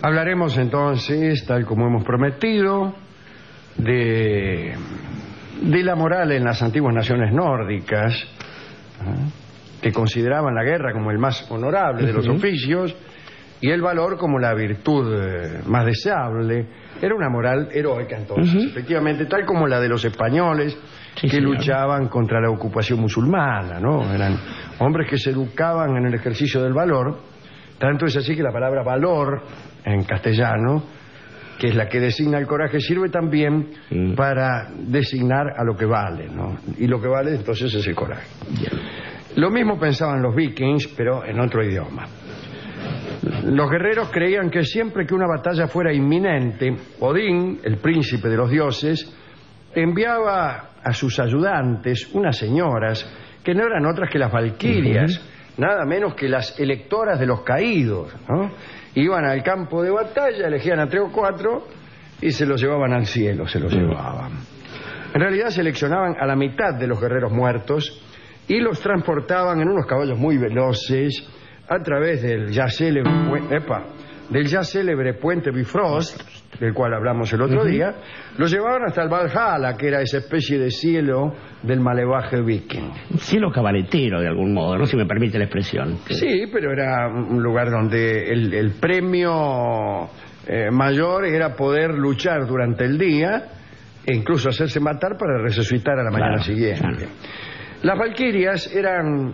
Hablaremos entonces, tal como hemos prometido, de la moral en las antiguas naciones nórdicas, que consideraban la guerra como el más honorable de los oficios y el valor como la virtud más deseable. Era una moral heroica entonces, efectivamente, tal como la de los españoles que luchaban contra la ocupación musulmana, ¿no? Eran hombres que se educaban en el ejercicio del valor. Tanto es así que la palabra valor en castellano, que es la que designa el coraje, sirve también para designar a lo que vale, ¿no? Y lo que vale entonces es el coraje. Lo mismo pensaban los vikings, pero en otro idioma. Los guerreros creían que siempre que una batalla fuera inminente, Odín, el príncipe de los dioses, enviaba a sus ayudantes unas señoras que no eran otras que las valquirias, nada menos que las electoras de los caídos, ¿no? Iban al campo de batalla, elegían a 3 o 4 y se los llevaban al cielo, se los llevaban. En realidad seleccionaban a la mitad de los guerreros muertos y los transportaban en unos caballos muy veloces a través del ya célebre puente Bifrost, del cual hablamos el otro día. Los llevaban hasta el Valhalla, que era esa especie de cielo del malevaje viking. Un cielo cabaretero, de algún modo, no, si me permite la expresión. Sí, pero era un lugar donde el premio mayor era poder luchar durante el día e incluso hacerse matar para resucitar a la mañana siguiente. Las valquirias eran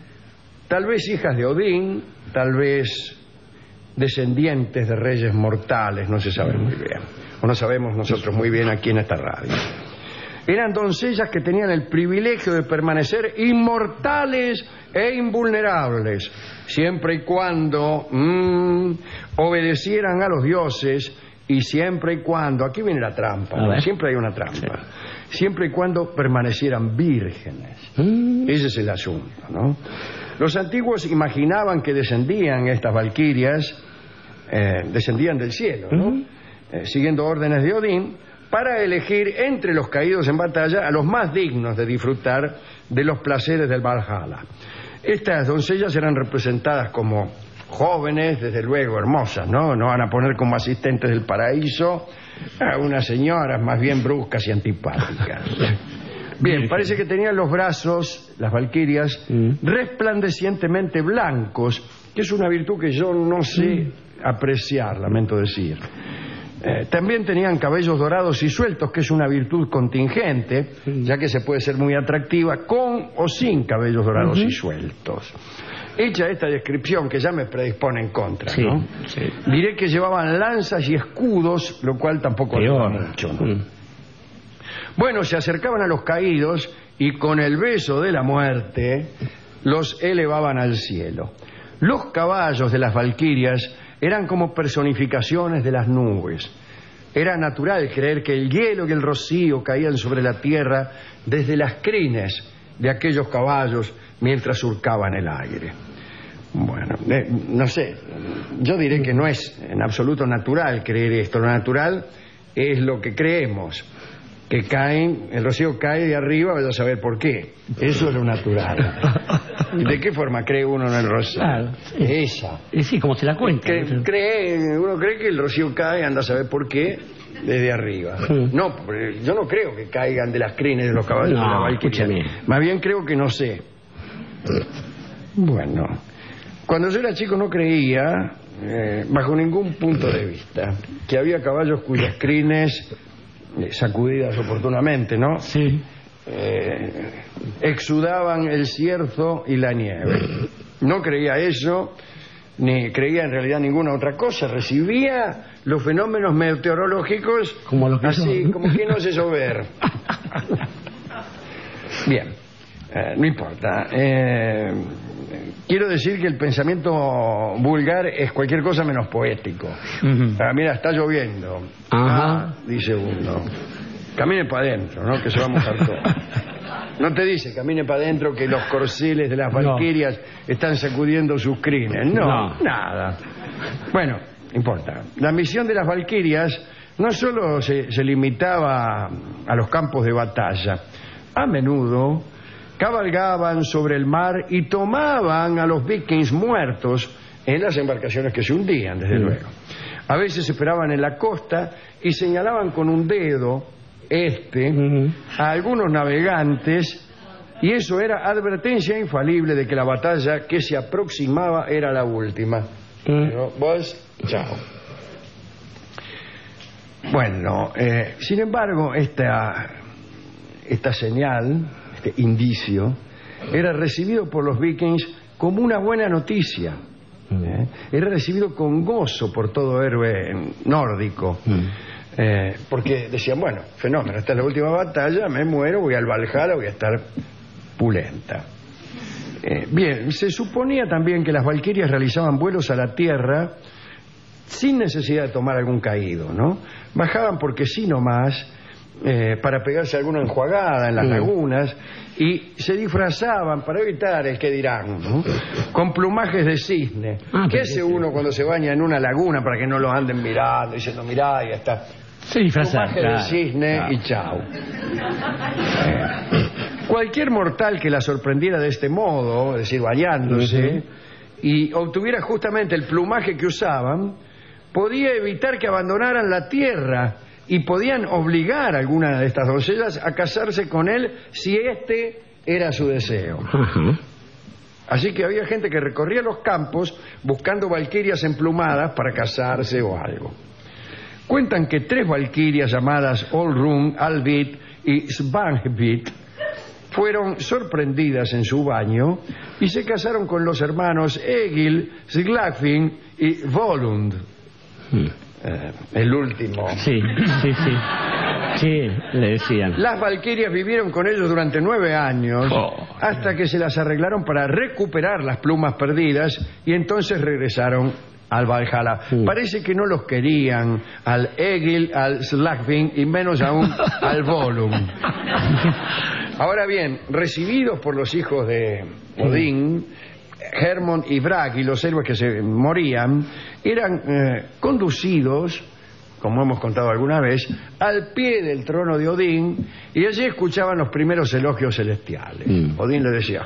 tal vez hijas de Odín, tal vez descendientes de reyes mortales, no se sabe muy bien, o no sabemos nosotros muy bien aquí en esta radio. Eran doncellas que tenían el privilegio de permanecer inmortales e invulnerables, siempre y cuando obedecieran a los dioses y siempre y cuando, aquí viene la trampa, ¿no? Siempre hay una trampa, siempre y cuando permanecieran vírgenes. Ese es el asunto, ¿no? Los antiguos imaginaban que descendían estas valquirias, descendían del cielo, ¿no? Siguiendo órdenes de Odín, para elegir entre los caídos en batalla a los más dignos de disfrutar de los placeres del Valhalla. Estas doncellas eran representadas como jóvenes, desde luego hermosas, ¿no? No van a poner como asistentes del paraíso a unas señoras más bien bruscas y antipáticas. Bien, parece que tenían los brazos, las valquirias, resplandecientemente blancos, que es una virtud que yo no sé apreciar, lamento decir. También tenían cabellos dorados y sueltos, que es una virtud contingente, ya que se puede ser muy atractiva con o sin cabellos dorados y sueltos. Hecha esta descripción, que ya me predispone en contra, ¿no? Diré que llevaban lanzas y escudos, lo cual tampoco ayuda mucho, ¿no? Bueno, se acercaban a los caídos y con el beso de la muerte los elevaban al cielo. Los caballos de las valquirias eran como personificaciones de las nubes. Era natural creer que el hielo y el rocío caían sobre la tierra desde las crines de aquellos caballos mientras surcaban el aire. Bueno, no sé, yo diré que no es en absoluto natural creer esto. Lo natural es lo que creemos, que caen, el rocío cae de arriba, vaya a saber por qué. Eso es lo natural. ¿De qué forma cree uno en el rocío? Claro, esa. Sí, como se la cuenta. Uno cree que el rocío cae, anda a saber por qué, desde arriba. No, yo no creo que caigan de las crines de los caballos de la valquiria. Más bien creo que no sé. Bueno, cuando yo era chico no creía, bajo ningún punto de vista, que había caballos cuyas crines, sacudidas oportunamente, ¿no? Sí. Exudaban el cierzo y la nieve. No creía eso, ni creía en realidad ninguna otra cosa. Recibía los fenómenos meteorológicos como los que así, como que no sé llover. Bien, no importa. Quiero decir que el pensamiento vulgar es cualquier cosa menos poético. Mira, está lloviendo. Dice uno. Camine para adentro, ¿no? Que se va a mojar todo. No te dice, camine para adentro, que los corceles de las valquirias están sacudiendo sus crines. No, nada. Bueno, no importa. La misión de las valquirias no solo se limitaba a los campos de batalla. A menudo cabalgaban sobre el mar y tomaban a los vikings muertos en las embarcaciones que se hundían, desde luego. A veces esperaban en la costa y señalaban con un dedo a algunos navegantes, y eso era advertencia infalible de que la batalla que se aproximaba era la última. Pero vos, chao. Bueno, sin embargo, esta señal, este indicio, era recibido por los vikings como una buena noticia. Era recibido con gozo por todo héroe nórdico. Porque decían, bueno, fenómeno, esta es la última batalla, me muero, voy al Valhalla, voy a estar pulenta. Bien, se suponía también que las valquirias realizaban vuelos a la tierra sin necesidad de tomar algún caído, ¿no? Bajaban porque sí nomás, para pegarse alguna enjuagada en las lagunas, y se disfrazaban para evitar el que dirán, ¿no? Con plumajes de cisne. ¿Qué hace uno cuando se baña en una laguna para que no lo anden mirando, diciendo, mirá, ya está? Se disfrazan. Plumaje de cisne y chao. Cualquier mortal que la sorprendiera de este modo, es decir, bañándose, y obtuviera justamente el plumaje que usaban, podía evitar que abandonaran la tierra y podían obligar a alguna de estas doncellas a casarse con él si este era su deseo. Así que había gente que recorría los campos buscando valquirias emplumadas para casarse o algo. Cuentan que 3 valquirias llamadas Olrun, Alvit y Svanhvit fueron sorprendidas en su baño y se casaron con los hermanos Egil, Siglafin y Volund. El último. Sí, le decían. Las valquirias vivieron con ellos durante 9 años, hasta que se las arreglaron para recuperar las plumas perdidas, y entonces regresaron al Valhalla. Parece que no los querían al Egil, al Slagfin y menos aún al Volum. Ahora bien, recibidos por los hijos de Odín, Hermod y Bragi, los héroes que se morían, eran conducidos, como hemos contado alguna vez, al pie del trono de Odín, y allí escuchaban los primeros elogios celestiales. Odín le decía,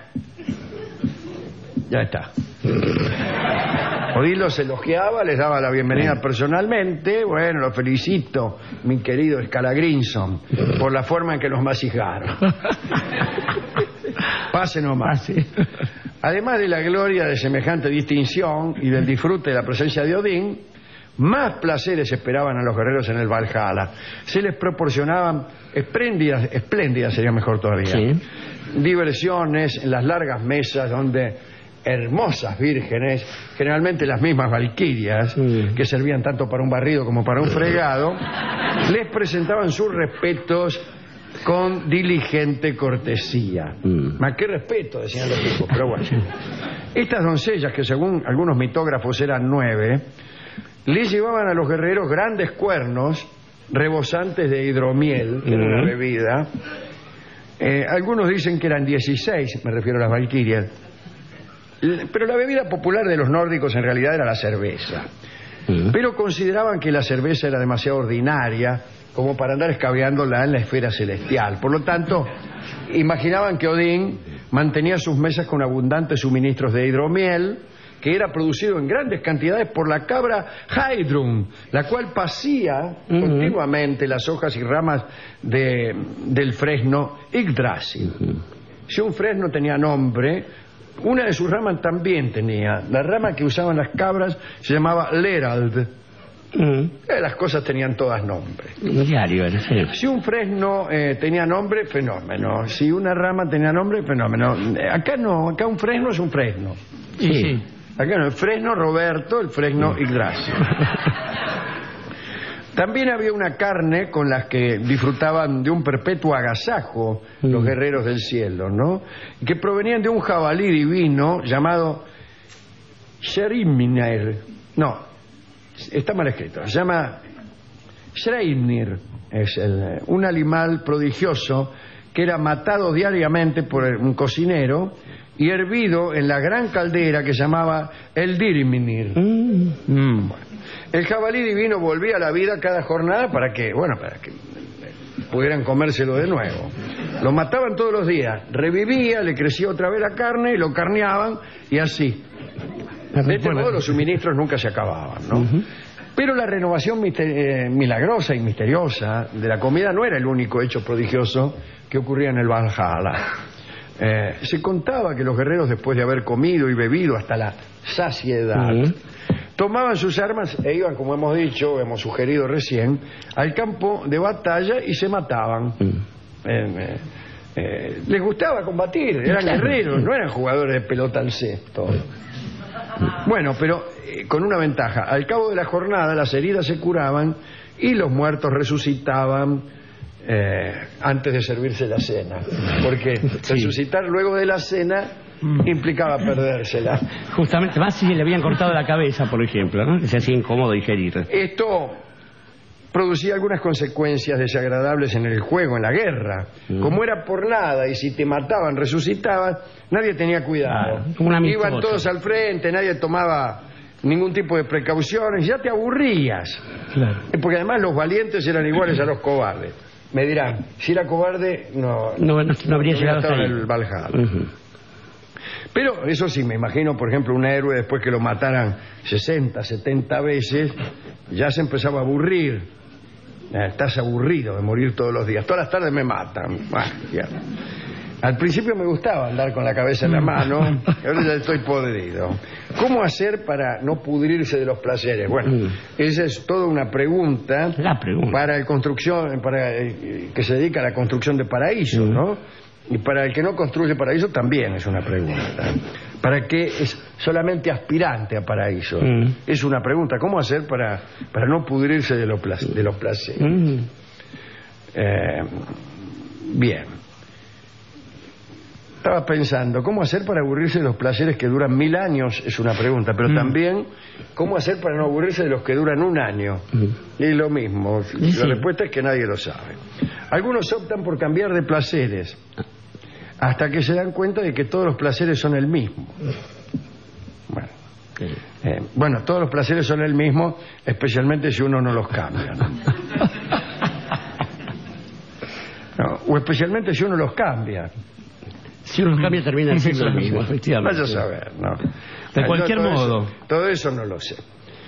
ya está. Odín los elogiaba, les daba la bienvenida personalmente. Bueno, lo felicito, mi querido Scalagrinson, por la forma en que los masijaron. Pase nomás. Además de la gloria de semejante distinción y del disfrute de la presencia de Odín, más placeres esperaban a los guerreros en el Valhalla. Se les proporcionaban espléndidas sería mejor todavía, diversiones en las largas mesas donde hermosas vírgenes, generalmente las mismas valquirias, que servían tanto para un barrido como para un fregado, les presentaban sus respetos con diligente cortesía. Más que respeto, decían los tipos, pero bueno. Estas doncellas, que según algunos mitógrafos eran 9, les llevaban a los guerreros grandes cuernos rebosantes de hidromiel, que era una bebida. Algunos dicen que eran 16, me refiero a las valquirias. Pero la bebida popular de los nórdicos en realidad era la cerveza. Pero consideraban que la cerveza era demasiado ordinaria como para andar escabeándola en la esfera celestial. Por lo tanto, imaginaban que Odín mantenía sus mesas con abundantes suministros de hidromiel, que era producido en grandes cantidades por la cabra Heidrun, la cual pasía continuamente las hojas y ramas del fresno Yggdrasil. Si un fresno tenía nombre, una de sus ramas también tenía. La rama que usaban las cabras se llamaba Lerald. Las cosas tenían todas nombre. Diario, si un fresno tenía nombre, fenómeno. Si una rama tenía nombre, fenómeno. Acá no, acá un fresno es un fresno. Sí. Acá no, el fresno Roberto, el fresno Yggdrasil. También había una carne con las que disfrutaban de un perpetuo agasajo los guerreros del cielo, ¿no? Que provenían de un jabalí divino llamado Shreimnir. No, está mal escrito. Se llama Shreimnir. Es un animal prodigioso que era matado diariamente por un cocinero y hervido en la gran caldera que se llamaba el Dirimnir. Bueno. El jabalí divino volvía a la vida cada jornada para que pudieran comérselo de nuevo. Lo mataban todos los días, revivía, le crecía otra vez la carne y lo carneaban, y así. De este modo los suministros nunca se acababan, ¿no? Pero la renovación milagrosa y misteriosa de la comida no era el único hecho prodigioso que ocurría en el Valhalla. Se contaba que los guerreros, después de haber comido y bebido hasta la saciedad, tomaban sus armas e iban, como hemos dicho, hemos sugerido recién, al campo de batalla y se mataban. Les gustaba combatir, eran guerreros, no eran jugadores de pelota al cesto. Bueno, pero con una ventaja: al cabo de la jornada las heridas se curaban y los muertos resucitaban antes de servirse la cena, porque resucitar luego de la cena implicaba perdérsela. Justamente, más si le habían cortado la cabeza, por ejemplo, ¿no? Que se hacía incómodo digerir. Esto producía algunas consecuencias desagradables en el juego, en la guerra. Como era por nada y si te mataban resucitaban, nadie tenía cuidado. Iban todos al frente, nadie tomaba ningún tipo de precauciones, ya te aburrías. Claro. Porque además los valientes eran iguales a los cobardes. Me dirán, si era cobarde, no habría llegado hasta ahí. El Valhalla. Pero eso sí, me imagino, por ejemplo, un héroe después que lo mataran 60, 70 veces, ya se empezaba a aburrir. Estás aburrido de morir todos los días. Todas las tardes me matan. Bueno, ya. Al principio me gustaba andar con la cabeza en la mano, y ahora ya estoy podrido. ¿Cómo hacer para no pudrirse de los placeres? Bueno, esa es toda una pregunta, para el que se dedica a la construcción de paraísos, ¿no? Y para el que no construye paraíso también es una pregunta. Para el que es solamente aspirante a paraíso es una pregunta. ¿Cómo hacer para no pudrirse de los placeres? Bien. Estaba pensando, ¿cómo hacer para aburrirse de los placeres que duran 1000 años? Es una pregunta, pero también, ¿cómo hacer para no aburrirse de los que duran 1 año? Y lo mismo, la respuesta es que nadie lo sabe. Algunos optan por cambiar de placeres, hasta que se dan cuenta de que todos los placeres son el mismo. Bueno, todos los placeres son el mismo, especialmente si uno no los cambia, ¿no? O especialmente si uno los cambia. Si uno los cambia termina siendo lo mismo, efectivamente. Vaya a saber, ¿no? De cualquier modo. Todo eso no lo sé.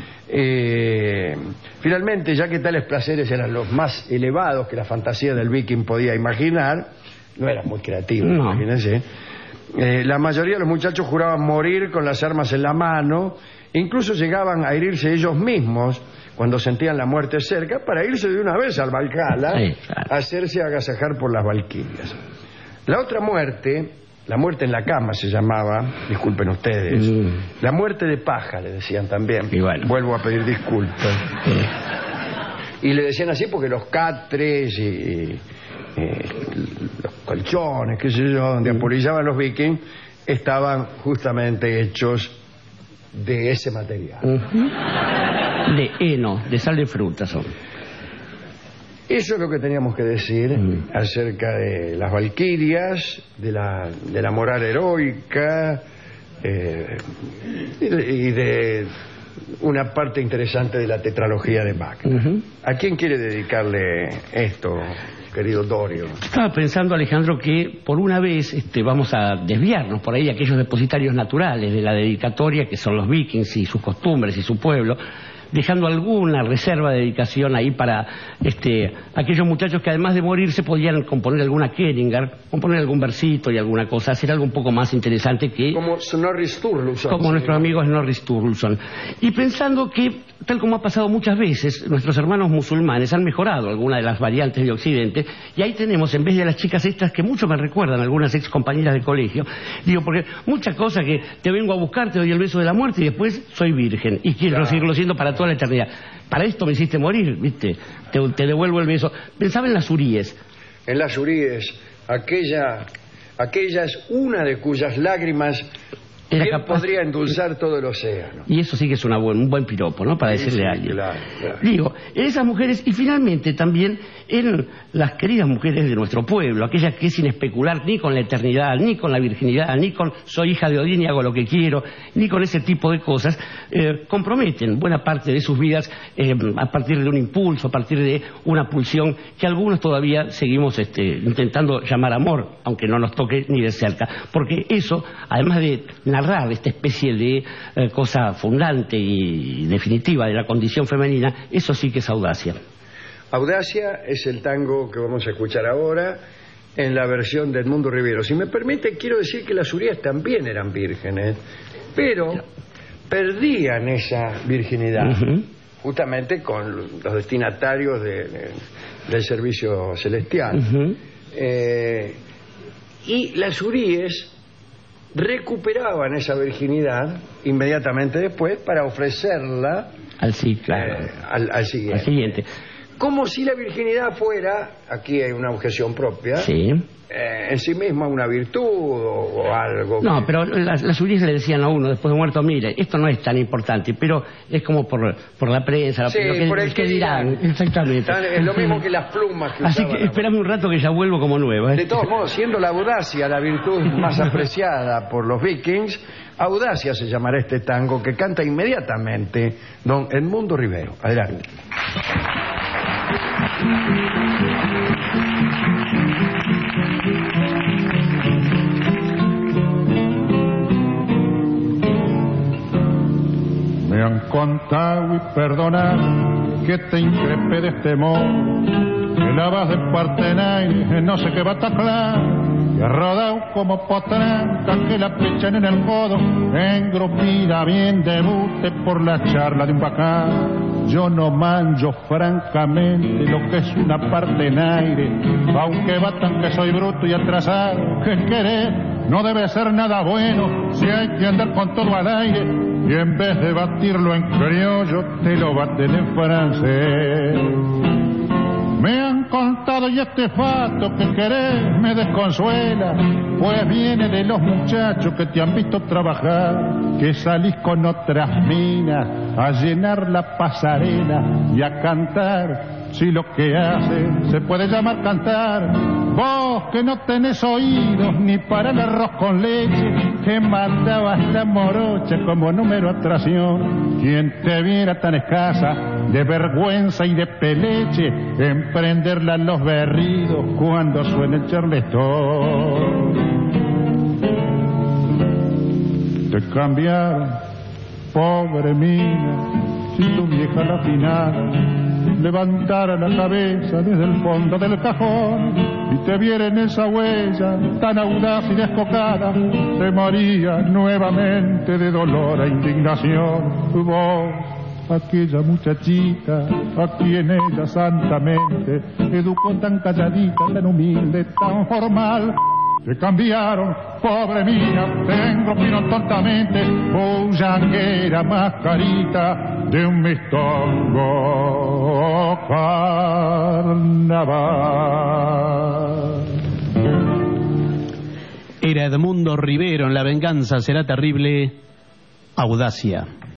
Finalmente, ya que tales placeres eran los más elevados que la fantasía del viking podía imaginar, no eran muy creativos, imagínense. La mayoría de los muchachos juraban morir con las armas en la mano, incluso llegaban a herirse ellos mismos cuando sentían la muerte cerca, para irse de una vez al Valhalla, a hacerse agasajar por las valquirias. La otra muerte, la muerte en la cama se llamaba, disculpen ustedes, la muerte de paja le decían también. Y bueno, vuelvo a pedir disculpas. Y le decían así porque los catres y los colchones, qué sé yo, donde apolillaban los vikings, estaban justamente hechos de ese material. De heno, de sal de fruta son. Eso es lo que teníamos que decir acerca de las valquirias, de la moral heroica y de una parte interesante de la tetralogía de Wagner. ¿A quién quiere dedicarle esto, querido Dorio? Estaba pensando, Alejandro, que por una vez vamos a desviarnos por ahí de aquellos depositarios naturales de la dedicatoria, que son los vikings y sus costumbres y su pueblo, dejando alguna reserva de dedicación ahí para aquellos muchachos que además de morirse podían componer alguna Keringar, componer algún versito y alguna cosa, hacer algo un poco más interesante que... Como Snorri Sturluson. Como nuestros amigos Snorri Sturluson. Y pensando que, tal como ha pasado muchas veces, nuestros hermanos musulmanes han mejorado alguna de las variantes de Occidente, y ahí tenemos, en vez de las chicas estas que mucho me recuerdan, algunas ex compañeras de colegio, digo, porque muchas cosas que te vengo a buscar, te doy el beso de la muerte y después soy virgen, y quiero seguirlo siendo para toda la eternidad. Para esto me hiciste morir, ¿viste? Te devuelvo el beso. Pensaba en las huríes. En las huríes, aquella es una de cuyas lágrimas él podría endulzar todo el océano. Y eso sí que es un buen piropo, ¿no? Para decirle a alguien. Claro. Digo, en esas mujeres, y finalmente también en las queridas mujeres de nuestro pueblo, aquellas que sin especular ni con la eternidad, ni con la virginidad, ni con soy hija de Odín y hago lo que quiero, ni con ese tipo de cosas, comprometen buena parte de sus vidas a partir de un impulso, a partir de una pulsión que algunos todavía seguimos intentando llamar amor, aunque no nos toque ni de cerca. Porque eso, además de narrar esta especie de cosa fundante y definitiva de la condición femenina, eso sí que es audacia. Audacia es el tango que vamos a escuchar ahora en la versión de Edmundo Rivero. Si me permite, quiero decir que las Urías también eran vírgenes, pero perdían esa virginidad justamente con los destinatarios del servicio celestial. Y las Uríes recuperaban esa virginidad inmediatamente después para ofrecerla al siguiente. Como si la virginidad fuera, aquí hay una objeción propia, en sí misma una virtud o algo. No, pero las Urías le decían a uno después de muerto, mire, esto no es tan importante, pero es como por la prensa, por el que dirán. Exactamente. Es lo mismo que las plumas que Así que espérame un rato que ya vuelvo como nueva. De todos modos, siendo la audacia la virtud más apreciada por los vikings, audacia se llamará este tango que canta inmediatamente don Edmundo Rivero. Adelante. Me han contado y perdonado que te increpe de este modo, que la vas de Partenaire, no sé qué va a taclar, que has rodado como potranca, que la pichan en el codo, engrupida bien debute por la charla de un bacán. Yo no manjo francamente lo que es una Partenaire, aunque batan que soy bruto y atrasado, que querer no debe ser nada bueno si hay que andar con todo al aire, y en vez de batirlo en criollo te lo baten en francés. Me han contado y este fato que querer me desconsuela, pues viene de los muchachos que te han visto trabajar, que salís con otras minas a llenar la pasarela y a cantar. Si lo que hace se puede llamar cantar, vos que no tenés oídos ni para el arroz con leche, que mandabas la morocha como número atracción. Quien te viera tan escasa de vergüenza y de peleche, emprenderla en los berridos cuando suene el charleston. Te cambiaron, pobre mina, si tu vieja la final levantara la cabeza desde el fondo del cajón y te viera en esa huella tan audaz y descocada, te moría nuevamente de dolor e indignación. Vos, aquella muchachita a quien ella santamente educó tan calladita, tan humilde, tan formal, te cambiaron, pobre mía, te engrupieron tontamente, bullanguera mascarita de un mistongo carnaval. Era Edmundo Rivero en La venganza será terrible, audacia.